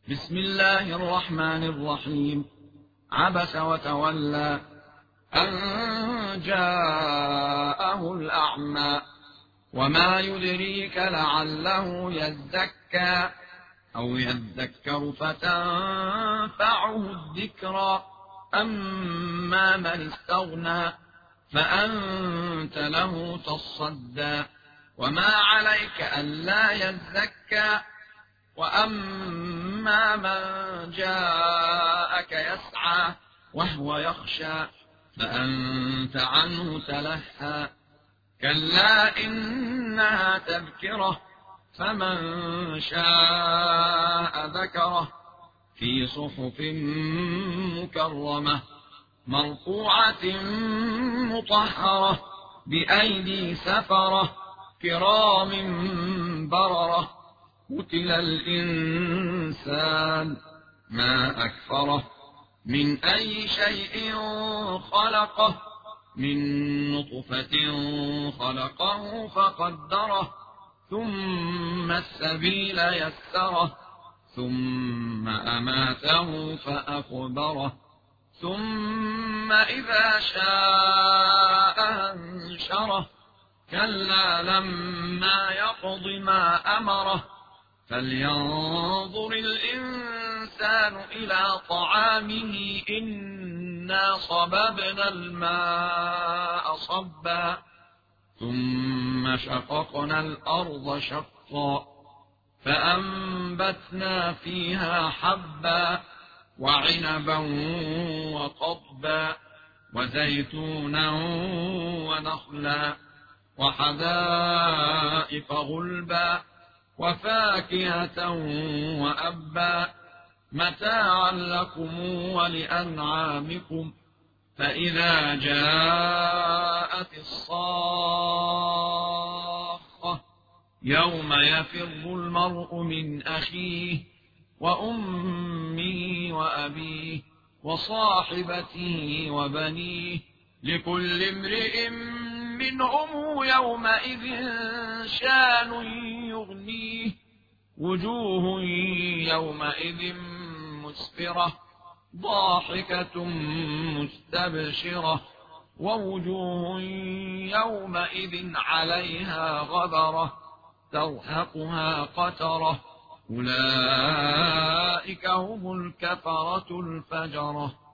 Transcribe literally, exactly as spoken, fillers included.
بسم الله الرحمن الرحيم. عبس وتولى أن جاءه الأعمى وما يدريك لعله يزكى أو يذكر فتنفعه الذكرى. أما من استغنى فأنت له تصدى وما عليك ألا يزكى. وأما من جاءك يسعى وهو يخشى فأنت عنه تلهى. كلا إنها تذكرة فمن شاء ذكره في صحف مكرمة مرفوعة مطهرة بأيدي سفرة كرام بررة. قتل الإنسان ما أكفره من أي شيء خلقه من نطفة خلقه فقدره ثم السبيل يسره ثم أماته فأقبره ثم إذا شاء أنشره. كلا لما يقض ما أمره فلينظر الإنسان إلى طعامه إنا صببنا الماء صبا ثم شققنا الأرض شقا فأنبتنا فيها حبا وعنبا وقضبا وزيتونا ونخلا وحدائق غلبا وفاكهة وأبا متاعا لكم ولأنعامكم. فإذا جاءت الصاخة يوم يفر المرء من أخيه وأمه وأبيه وصاحبته وبنيه لكل امرئ منهم يومئذ شان يغنيه. وجوه يومئذ مسفرة ضاحكة مستبشرة ووجوه يومئذ عليها غبرة ترهقها قترة. أولئك هم الكفرة الفجرة.